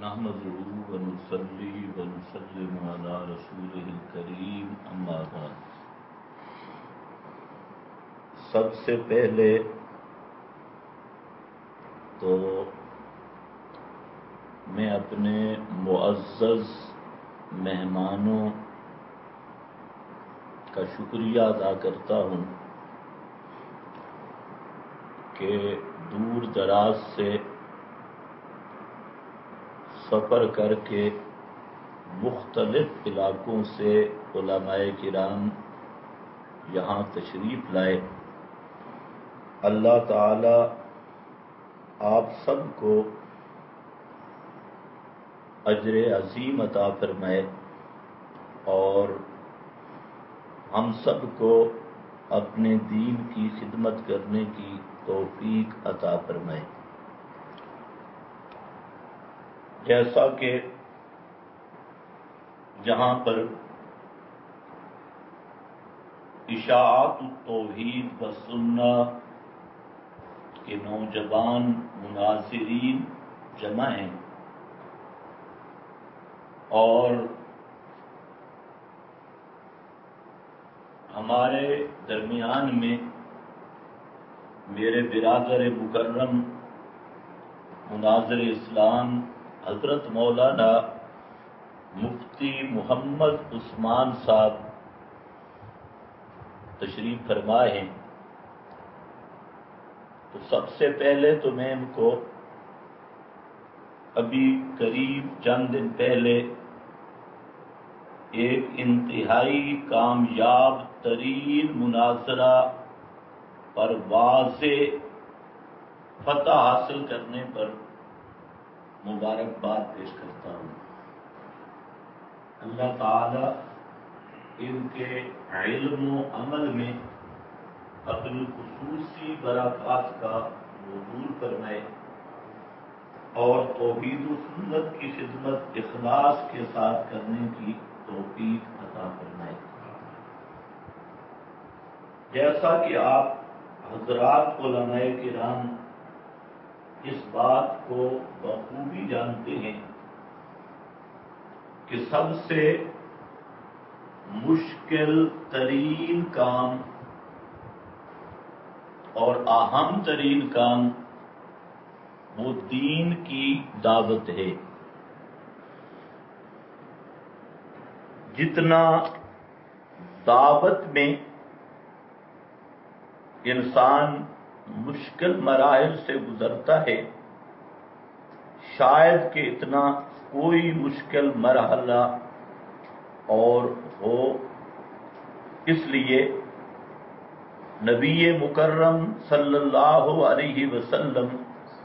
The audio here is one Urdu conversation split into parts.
نحمده ونصلي ونسلم على رسوله الكريم اما بعد۔ سب سے پہلے تو میں اپنے معزز مہمانوں کا شکریہ ادا کرتا ہوں کہ دور دراز سے سفر کر کے مختلف علاقوں سے علماء کرام یہاں تشریف لائے۔ اللہ تعالی آپ سب کو اجر عظیم عطا فرمائے اور ہم سب کو اپنے دین کی خدمت کرنے کی توفیق عطا فرمائے۔ جیسا کہ جہاں پر اشاعت التوحید و سنہ کے نوجوان مناظرین جمع ہیں اور ہمارے درمیان میں میرے برادر مکرم مناظر اسلام حضرت مولانا مفتی محمد عثمان صاحب تشریف فرما ہیں، تو سب سے پہلے تو میں ان کو ابھی قریب چند دن پہلے ایک انتہائی کامیاب ترین مناظرہ پر واضح فتح حاصل کرنے پر مبارکباد پیش کرتا ہوں۔ اللہ تعالی ان کے علم و عمل میں اپنی خصوصی برکات کا نزول فرمائے اور توحید و سنت کی خدمت اخلاص کے ساتھ کرنے کی توفیق عطا فرمائے۔ جیسا کہ آپ حضرات علماء کرام اس بات کو بخوبی جانتے ہیں کہ سب سے مشکل ترین کام اور اہم ترین کام وہ دین کی دعوت ہے۔ جتنا دعوت میں انسان مشکل مراحل سے گزرتا ہے، شاید کہ اتنا کوئی مشکل مرحلہ اور ہو۔ اس لیے نبی مکرم صلی اللہ علیہ وسلم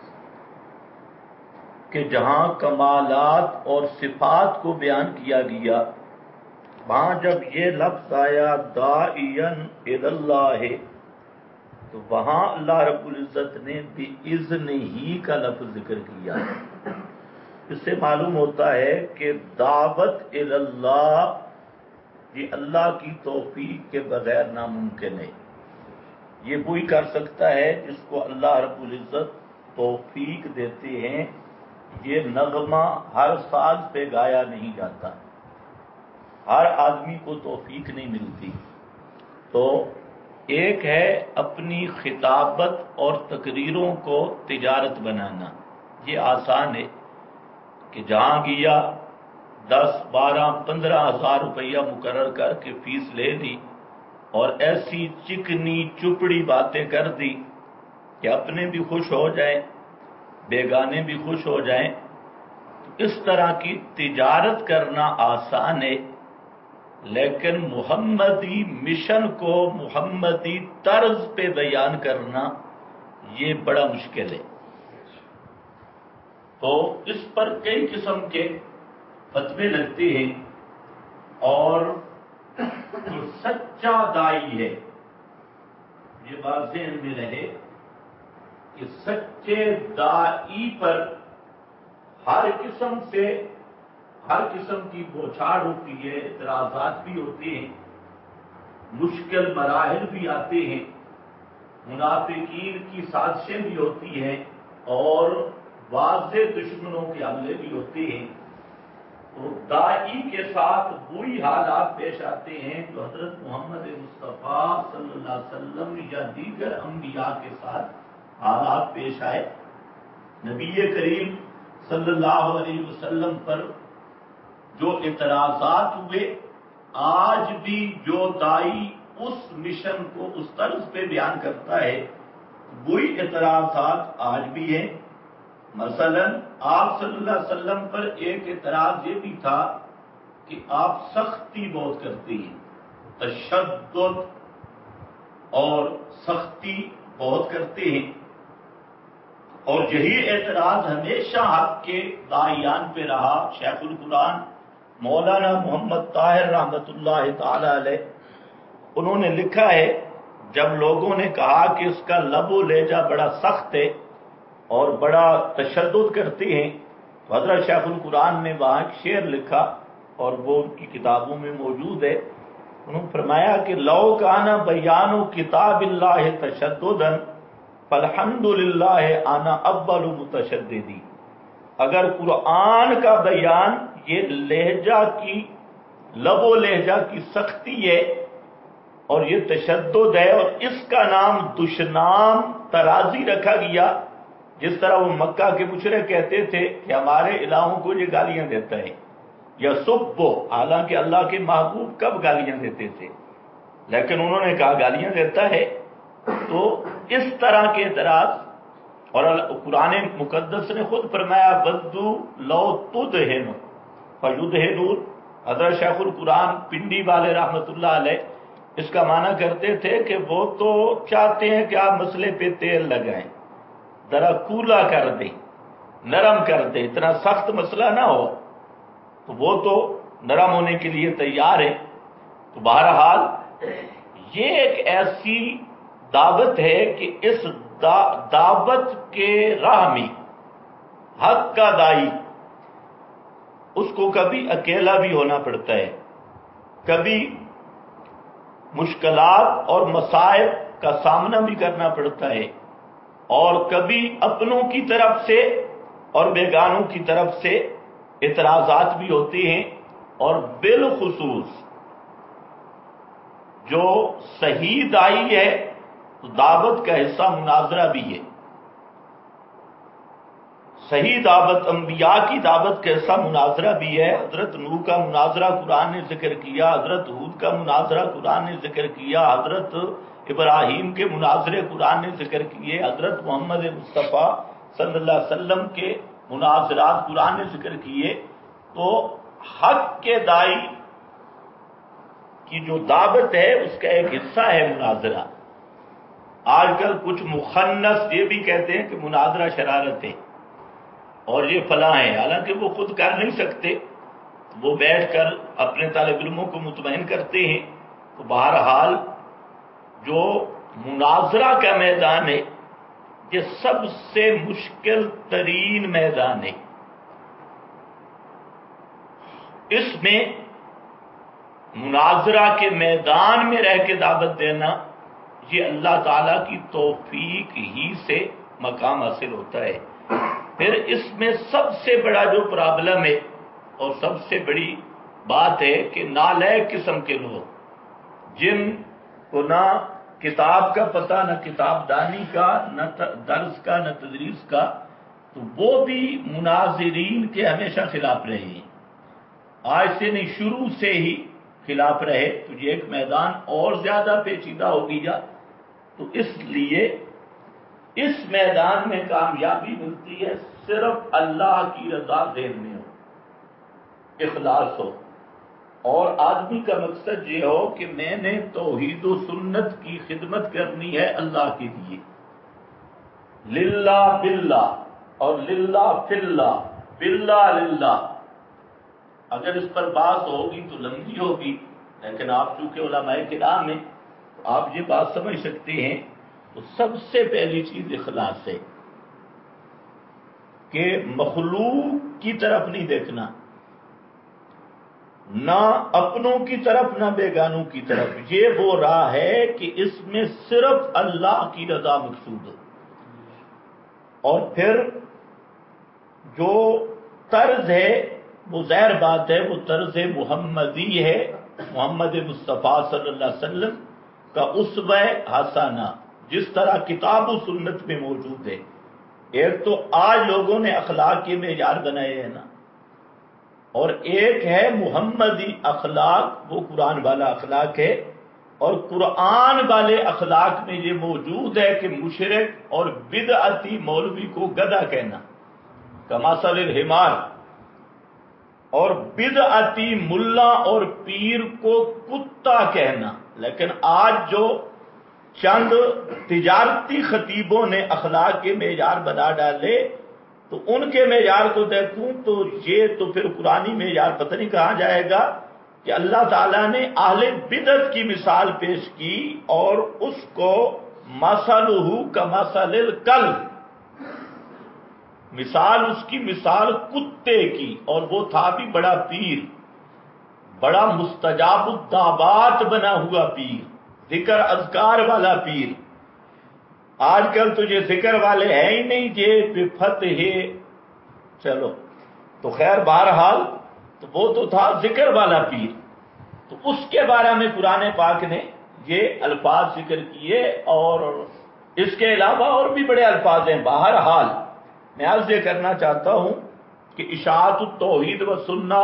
کہ جہاں کمالات اور صفات کو بیان کیا گیا، وہاں جب یہ لفظ آیا داعین الی اللہ، تو وہاں اللہ رب العزت نے بِإِذْنِ ہی کا لفظ ذکر کیا۔ اس سے معلوم ہوتا ہے کہ دعوت الی اللہ یہ اللہ کی توفیق کے بغیر ناممکن ہے۔ یہ وہی کر سکتا ہے جس کو اللہ رب العزت توفیق دیتے ہیں۔ یہ نغمہ ہر ساز پہ گایا نہیں جاتا، ہر آدمی کو توفیق نہیں ملتی۔ تو ایک ہے اپنی خطابت اور تقریروں کو تجارت بنانا، یہ آسان ہے کہ جہاں گیا 10، 12، 15 ہزار روپیہ مقرر کر کے فیس لے لی اور ایسی چکنی چپڑی باتیں کر دی کہ اپنے بھی خوش ہو جائیں، بیگانے بھی خوش ہو جائیں۔ تو اس طرح کی تجارت کرنا آسان ہے، لیکن محمدی مشن کو محمدی طرز پہ بیان کرنا یہ بڑا مشکل ہے۔ تو اس پر کئی قسم کے فتوے لگتے ہیں، اور جو سچا دائی ہے، یہ بات ذہن میں رہے کہ سچے دائی پر ہر قسم کی بوچھاڑ ہوتی ہے، اعتراضات بھی ہوتے ہیں، مشکل مراحل بھی آتے ہیں، منافقین کی سازشیں بھی ہوتی ہیں، اور واضح دشمنوں کے حملے بھی ہوتے ہیں تو داعی کے ساتھ وہی حالات پیش آتے ہیں جو حضرت محمد مصطفیٰ صلی اللہ علیہ وسلم یا دیگر انبیاء کے ساتھ حالات پیش آئے۔ نبی کریم صلی اللہ علیہ وسلم پر جو اعتراضات ہوئے، آج بھی جو داعی اس مشن کو اس طرز پہ بیان کرتا ہے وہی اعتراضات آج بھی ہیں۔ مثلا آپ صلی اللہ علیہ وسلم پر ایک اعتراض یہ بھی تھا کہ آپ سختی بہت کرتے ہیں، تشدد اور سختی بہت کرتے ہیں، اور یہی اعتراض ہمیشہ حق کے داعیان پہ رہا۔ شیخ القرآن مولانا محمد طاہر رحمۃ اللہ تعالی علیہ انہوں نے لکھا ہے، جب لوگوں نے کہا کہ اس کا لب و لہجہ بڑا سخت ہے اور بڑا تشدد کرتے ہیں، تو حضرت شیخ القرآن نے وہاں ایک شعر لکھا اور وہ ان کی کتابوں میں موجود ہے۔ انہوں نے فرمایا کہ لو کان بیان کتاب اللہ تشددا فالحمد للہ انا اول متشددی، اگر قرآن کا بیان یہ لہجہ کی لب و لہجہ کی سختی ہے اور یہ تشدد ہے اور اس کا نام دشنام ترازی رکھا گیا، جس طرح وہ مکہ کے مشرک کہتے تھے کہ ہمارے الہوں کو یہ گالیاں دیتا ہے، یا سبو، حالانکہ اللہ کے محبوب کب گالیاں دیتے تھے، لیکن انہوں نے کہا گالیاں دیتا ہے۔ تو اس طرح کے اعتراض، اور قرآن مقدس نے خود فرمایا ودو لو تدہن فیدہنون۔ حضرت شیخ القرآن پنڈی والے رحمۃ اللہ علیہ اس کا معنی کرتے تھے کہ وہ تو چاہتے ہیں کہ آپ مسئلے پہ تیل لگائیں، ذرا کولا کر دیں، نرم کر دیں، اتنا سخت مسئلہ نہ ہو، تو وہ تو نرم ہونے کے لیے تیار ہے۔ تو بہرحال یہ ایک ایسی دعوت ہے کہ اس دعوت کے راہ میں حق کا داعی اس کو کبھی اکیلا بھی ہونا پڑتا ہے، کبھی مشکلات اور مصائب کا سامنا بھی کرنا پڑتا ہے، اور کبھی اپنوں کی طرف سے اور بیگانوں کی طرف سے اعتراضات بھی ہوتے ہیں، اور بالخصوص جو صحیح داعی ہے تو دعوت کا حصہ مناظرہ بھی ہے۔ صحیح دعوت، انبیاء کی دعوت کا حصہ مناظرہ بھی ہے۔ حضرت نوح کا مناظرہ قرآن نے ذکر کیا، حضرت ہود کا مناظرہ قرآن نے ذکر کیا، حضرت ابراہیم کے مناظرے قرآن نے ذکر کیے، حضرت محمد مصطفیٰ صلی اللہ علیہ وسلم کے مناظرات قرآن نے ذکر کیے۔ تو حق کے داعی کی جو دعوت ہے اس کا ایک حصہ ہے مناظرہ۔ آج کل کچھ مخنث یہ بھی کہتے ہیں کہ مناظرہ شرارت ہے اور یہ فلاں ہے، حالانکہ وہ خود کر نہیں سکتے، وہ بیٹھ کر اپنے طالب علموں کو مطمئن کرتے ہیں۔ تو بہرحال جو مناظرہ کا میدان ہے یہ سب سے مشکل ترین میدان ہے۔ اس میں مناظرہ کے میدان میں رہ کے دعوت دینا، یہ اللہ تعالیٰ کی توفیق ہی سے مقام حاصل ہوتا ہے۔ پھر اس میں سب سے بڑا جو پرابلم ہے اور سب سے بڑی بات ہے کہ نالائق قسم کے لوگ جن کو نہ کتاب کا پتہ، نہ کتاب دانی کا، نہ درس کا، نہ تدریس کا، تو وہ بھی مناظرین کے ہمیشہ خلاف رہے ہیں، آج سے نہیں شروع سے ہی خلاف رہے۔ تو یہ ایک میدان اور زیادہ پیچیدہ ہو گیا۔ تو اس لیے اس میدان میں کامیابی ملتی ہے صرف اللہ کی رضا ذہن میں ہو، اخلاص ہو، اور آدمی کا مقصد یہ ہو کہ میں نے توحید و سنت کی خدمت کرنی ہے اللہ کے لیے، للہ باللہ اور للہ فی اللہ، باللہ للہ۔ اگر اس پر بات ہوگی تو لمبی ہوگی، لیکن آپ چونکہ علماء کرام ہیں تو آپ یہ بات سمجھ سکتے ہیں۔ تو سب سے پہلی چیز اخلاص ہے کہ مخلوق کی طرف نہیں دیکھنا، نہ اپنوں کی طرف نہ بیگانوں کی طرف۔ یہ وہ راہ ہے کہ اس میں صرف اللہ کی رضا مقصود ہو، اور پھر جو طرز ہے وہ ظاہر بات ہے وہ طرز محمدی ہے، محمد مصطفیٰ صلی اللہ علیہ وسلم کا اسوہ حسنہ، جس طرح کتاب و سنت میں موجود ہے۔ ایک تو آج لوگوں نے اخلاق کے معیار بنائے ہیں نا، اور ایک ہے محمدی اخلاق، وہ قرآن والا اخلاق ہے، اور قرآن والے اخلاق میں یہ موجود ہے کہ مشرک اور بدعتی مولوی کو گدھا کہنا، کمثل الحمار، اور بدعتی ملا اور پیر کو کتا کہنا۔ لیکن آج جو چند تجارتی خطیبوں نے اخلاق کے معیار بنا ڈالے تو ان کے معیار کو دیکھوں تو یہ تو پھر قرآنی معیار پتہ نہیں کہاں جائے گا کہ اللہ تعالیٰ نے اہل بدعت کی مثال پیش کی اور اس کو مثلہ کمثل الکلب، مثال اس کی مثال کتے کی، اور وہ تھا بھی بڑا پیر، بڑا مستجاب الدعوات بنا ہوا پیر، ذکر اذکار والا پیر۔ آج کل تو یہ ذکر والے ہیں ہی نہیں، یہ بفتح چلو تو خیر، بہرحال تو وہ تو تھا ذکر والا پیر، تو اس کے بارے میں قرآن پاک نے یہ الفاظ ذکر کیے، اور اس کے علاوہ اور بھی بڑے الفاظ ہیں۔ بہرحال میں عرض یہ کرنا چاہتا ہوں کہ اشاعت التوحید و سنہ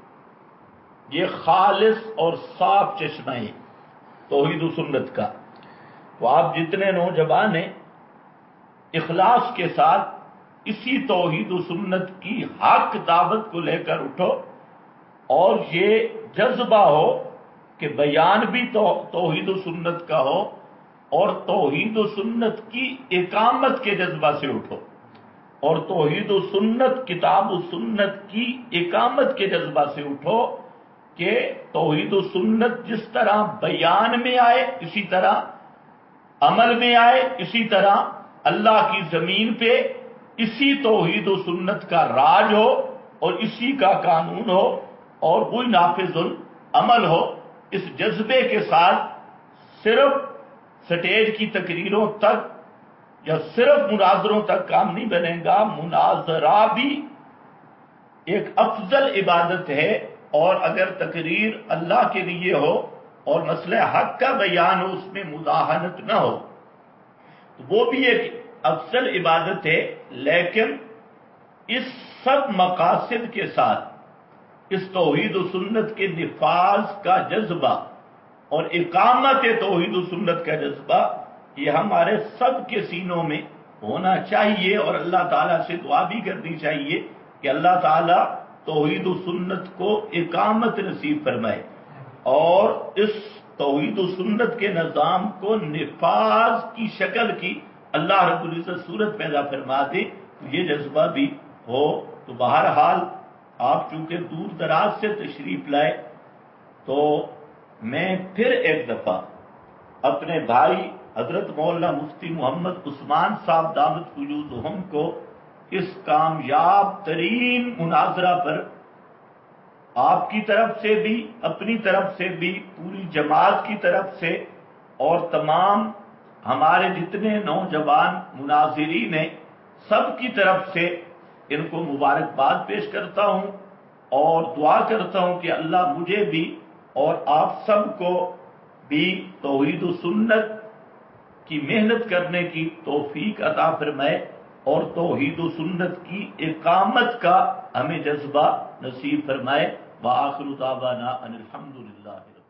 یہ خالص اور صاف چشمہ ہے توحید و سنت کا۔ تو آپ جتنے نوجوان ہیں اخلاص کے ساتھ اسی توحید و سنت کی حق دعوت کو لے کر اٹھو، اور یہ جذبہ ہو کہ بیان بھی توحید و سنت کا ہو، اور توحید و سنت کی اقامت کے جذبہ سے اٹھو، اور توحید و سنت کتاب و سنت کی اقامت کے جذبہ سے اٹھو کہ توحید و سنت جس طرح بیان میں آئے اسی طرح عمل میں آئے، اسی طرح اللہ کی زمین پہ اسی توحید و سنت کا راج ہو اور اسی کا قانون ہو اور وہی نافذ العمل ہو۔ اس جذبے کے ساتھ صرف سٹیج کی تقریروں تک یا صرف مناظروں تک کام نہیں بنے گا، مناظرہ بھی ایک افضل عبادت ہے، اور اگر تقریر اللہ کے لیے ہو اور مسئلہ حق کا بیان ہو، اس میں مداہنت نہ ہو، تو وہ بھی ایک افضل عبادت ہے۔ لیکن اس سب مقاصد کے ساتھ اس توحید و سنت کے نفاذ کا جذبہ اور اقامت توحید و سنت کا جذبہ یہ ہمارے سب کے سینوں میں ہونا چاہیے، اور اللہ تعالیٰ سے دعا بھی کرنی چاہیے کہ اللہ تعالیٰ توحید و سنت کو اقامت نصیب فرمائے، اور اس توحید و سنت کے نظام کو نفاذ کی شکل کی اللہ رب العزت صورت پیدا فرما دے، تو یہ جذبہ بھی ہو۔ تو بہرحال آپ چونکہ دور دراز سے تشریف لائے، تو میں پھر ایک دفعہ اپنے بھائی حضرت مولانا مفتی محمد عثمان صاحب دامت فیوضہم کو اس کامیاب ترین مناظرہ پر آپ کی طرف سے بھی، اپنی طرف سے بھی، پوری جماعت کی طرف سے اور تمام ہمارے جتنے نوجوان مناظرین ہیں سب کی طرف سے ان کو مبارکباد پیش کرتا ہوں، اور دعا کرتا ہوں کہ اللہ مجھے بھی اور آپ سب کو بھی توحید و سنت کی محنت کرنے کی توفیق عطا فرمائے، اور توحید و سنت کی اقامت کا ہمیں جذبہ نصیب فرمائے۔ وآخر دعوانا ان الحمدللہ۔